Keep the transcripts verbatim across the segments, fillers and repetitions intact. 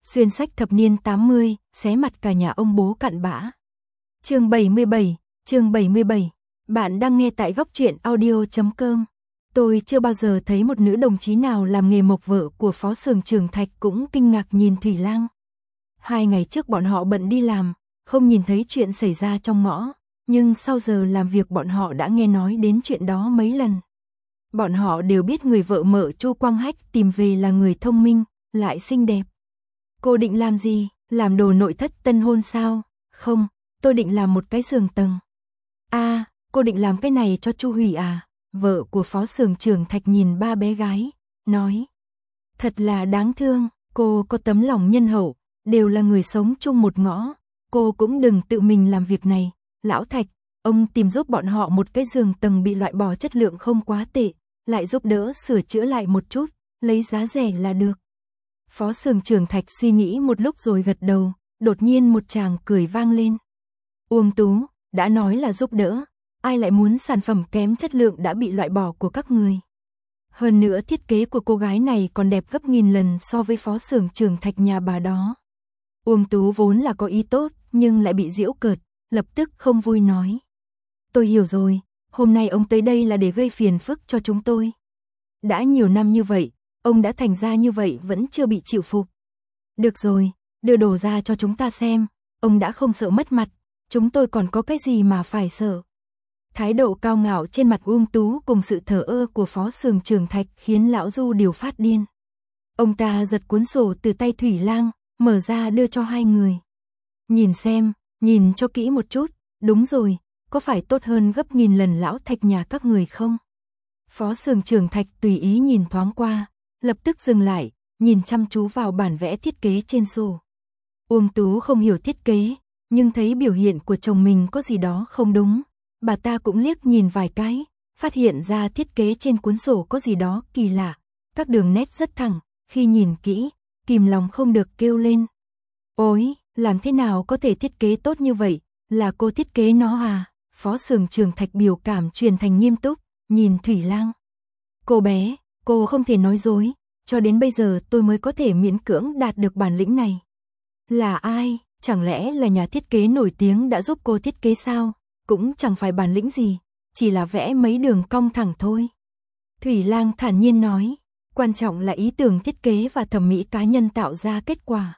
Xuyên sách thập niên tám mươi, xé mặt cả nhà ông bố cặn bã. Chương bảy mươi bảy, chương bảy mươi bảy. Bạn đang nghe tại góc truyện audio chấm com. Tôi chưa bao giờ thấy một nữ đồng chí nào làm nghề mộc vợ của Phó Xưởng Trường Thạch cũng kinh ngạc nhìn Thủy Lang. Hai ngày trước bọn họ bận đi làm, không nhìn thấy chuyện xảy ra trong ngõ, nhưng sau giờ làm việc bọn họ đã nghe nói đến chuyện đó mấy lần. Bọn họ đều biết người vợ mợ Chu Quang Hách tìm về là người thông minh, lại xinh đẹp. Cô định làm gì? Làm đồ nội thất tân hôn sao? Không, tôi định làm một cái giường tầng. À, cô định làm cái này cho Chu Hủy à? Vợ của Phó Xưởng Trường Thạch nhìn ba bé gái, nói. Thật là đáng thương, cô có tấm lòng nhân hậu, đều là người sống chung một ngõ. Cô cũng đừng tự mình làm việc này. Lão Thạch, ông tìm giúp bọn họ một cái giường tầng bị loại bỏ chất lượng không quá tệ, lại giúp đỡ sửa chữa lại một chút, lấy giá rẻ là được. Phó Xưởng Trường Thạch suy nghĩ một lúc rồi gật đầu, đột nhiên một tràng cười vang lên. Uông Tú, đã nói là giúp đỡ, ai lại muốn sản phẩm kém chất lượng đã bị loại bỏ của các người. Hơn nữa thiết kế của cô gái này còn đẹp gấp nghìn lần so với Phó Xưởng Trường Thạch nhà bà đó. Uông Tú vốn là có ý tốt, nhưng lại bị giễu cợt, lập tức không vui nói. Tôi hiểu rồi, hôm nay ông tới đây là để gây phiền phức cho chúng tôi. Đã nhiều năm như vậy, ông đã thành ra như vậy vẫn chưa bị chịu phục. Được rồi, đưa đồ ra cho chúng ta xem, ông đã không sợ mất mặt, chúng tôi còn có cái gì mà phải sợ. Thái độ cao ngạo trên mặt Uông Tú cùng sự thờ ơ của Phó Xưởng Trường Thạch khiến lão Du Điều phát điên. Ông ta giật cuốn sổ từ tay Thủy Lang, mở ra đưa cho hai người. Nhìn xem, nhìn cho kỹ một chút, đúng rồi, có phải tốt hơn gấp nghìn lần lão Thạch nhà các người không? Phó Xưởng Trường Thạch tùy ý nhìn thoáng qua, lập tức dừng lại, nhìn chăm chú vào bản vẽ thiết kế trên sổ. Uông Tú không hiểu thiết kế, nhưng thấy biểu hiện của chồng mình có gì đó không đúng. Bà ta cũng liếc nhìn vài cái, phát hiện ra thiết kế trên cuốn sổ có gì đó kỳ lạ. Các đường nét rất thẳng, khi nhìn kỹ, kìm lòng không được kêu lên. Ôi, làm thế nào có thể thiết kế tốt như vậy, là cô thiết kế nó à? Phó Xưởng Trường Thạch biểu cảm truyền thành nghiêm túc, nhìn Thủy Lang. Cô bé, cô không thể nói dối, cho đến bây giờ tôi mới có thể miễn cưỡng đạt được bản lĩnh này. Là ai? Chẳng lẽ là nhà thiết kế nổi tiếng đã giúp cô thiết kế sao? Cũng chẳng phải bản lĩnh gì, chỉ là vẽ mấy đường cong thẳng thôi. Thủy Lang thản nhiên nói, quan trọng là ý tưởng thiết kế và thẩm mỹ cá nhân tạo ra kết quả.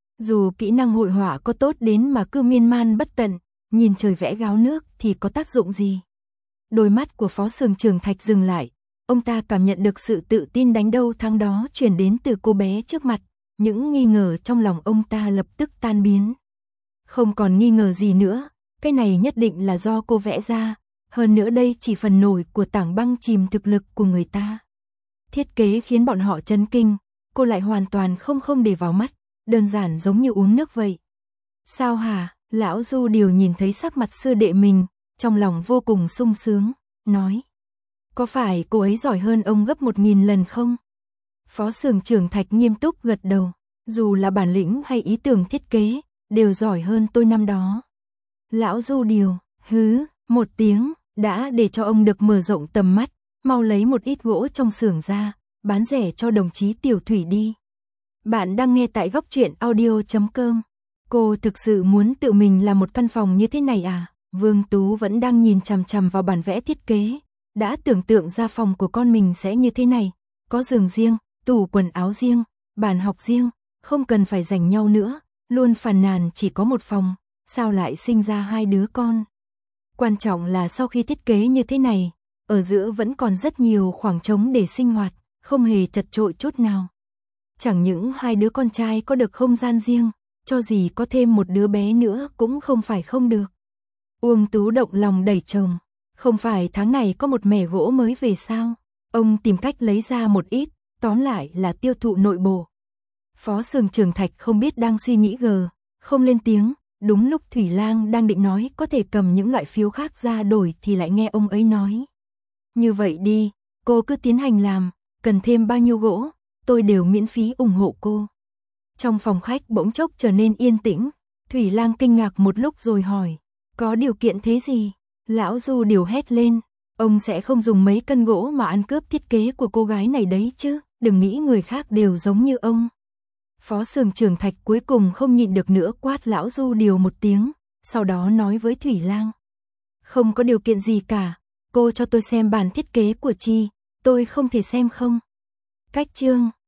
Dù kỹ năng hội họa có tốt đến mà cứ miên man bất tận, nhìn trời vẽ gáo nước thì có tác dụng gì? Đôi mắt của Phó Xưởng Trường Thạch dừng lại, ông ta cảm nhận được sự tự tin đánh đâu thắng đó truyền đến từ cô bé trước mặt, những nghi ngờ trong lòng ông ta lập tức tan biến. Không còn nghi ngờ gì nữa, cái này nhất định là do cô vẽ ra, hơn nữa đây chỉ phần nổi của tảng băng chìm thực lực của người ta. Thiết kế khiến bọn họ chấn kinh, cô lại hoàn toàn không không để vào mắt, đơn giản giống như uống nước vậy. Sao hả? Lão Du Điều nhìn thấy sắc mặt sư đệ mình, trong lòng vô cùng sung sướng, nói. Có phải cô ấy giỏi hơn ông gấp một nghìn lần không? Phó Xưởng Trường Thạch nghiêm túc gật đầu, dù là bản lĩnh hay ý tưởng thiết kế, đều giỏi hơn tôi năm đó. Lão Du Điều, hứ, một tiếng, đã để cho ông được mở rộng tầm mắt, mau lấy một ít gỗ trong xưởng ra, bán rẻ cho đồng chí Tiểu Thủy đi. Bạn đang nghe tại góc truyện audio chấm com. Cô thực sự muốn tự mình làm một căn phòng như thế này à? Vương Tú vẫn đang nhìn chằm chằm vào bản vẽ thiết kế, đã tưởng tượng ra phòng của con mình sẽ như thế này, có giường riêng, tủ quần áo riêng, bàn học riêng, không cần phải giành nhau nữa, luôn phàn nàn chỉ có một phòng, sao lại sinh ra hai đứa con. Quan trọng là sau khi thiết kế như thế này, ở giữa vẫn còn rất nhiều khoảng trống để sinh hoạt, không hề chật chội chút nào. Chẳng những hai đứa con trai có được không gian riêng, cho gì có thêm một đứa bé nữa cũng không phải không được. Uông Tú động lòng đẩy chồng, không phải tháng này có một mẻ gỗ mới về sao? Ông tìm cách lấy ra một ít, tóm lại là tiêu thụ nội bộ. Phó Xưởng Trường Thạch không biết đang suy nghĩ gờ, không lên tiếng, đúng lúc Thủy Lang đang định nói có thể cầm những loại phiếu khác ra đổi thì lại nghe ông ấy nói. Như vậy đi, cô cứ tiến hành làm, cần thêm bao nhiêu gỗ, tôi đều miễn phí ủng hộ cô. Trong phòng khách bỗng chốc trở nên yên tĩnh, Thủy Lang kinh ngạc một lúc rồi hỏi, có điều kiện thế gì? Lão Du Điều hét lên, ông sẽ không dùng mấy cân gỗ mà ăn cướp thiết kế của cô gái này đấy chứ, đừng nghĩ người khác đều giống như ông. Phó xưởng trưởng Thạch cuối cùng không nhịn được nữa quát lão Du Điều một tiếng, sau đó nói với Thủy Lang. Không có điều kiện gì cả, cô cho tôi xem bản thiết kế của Chi, tôi không thể xem không. Cách chương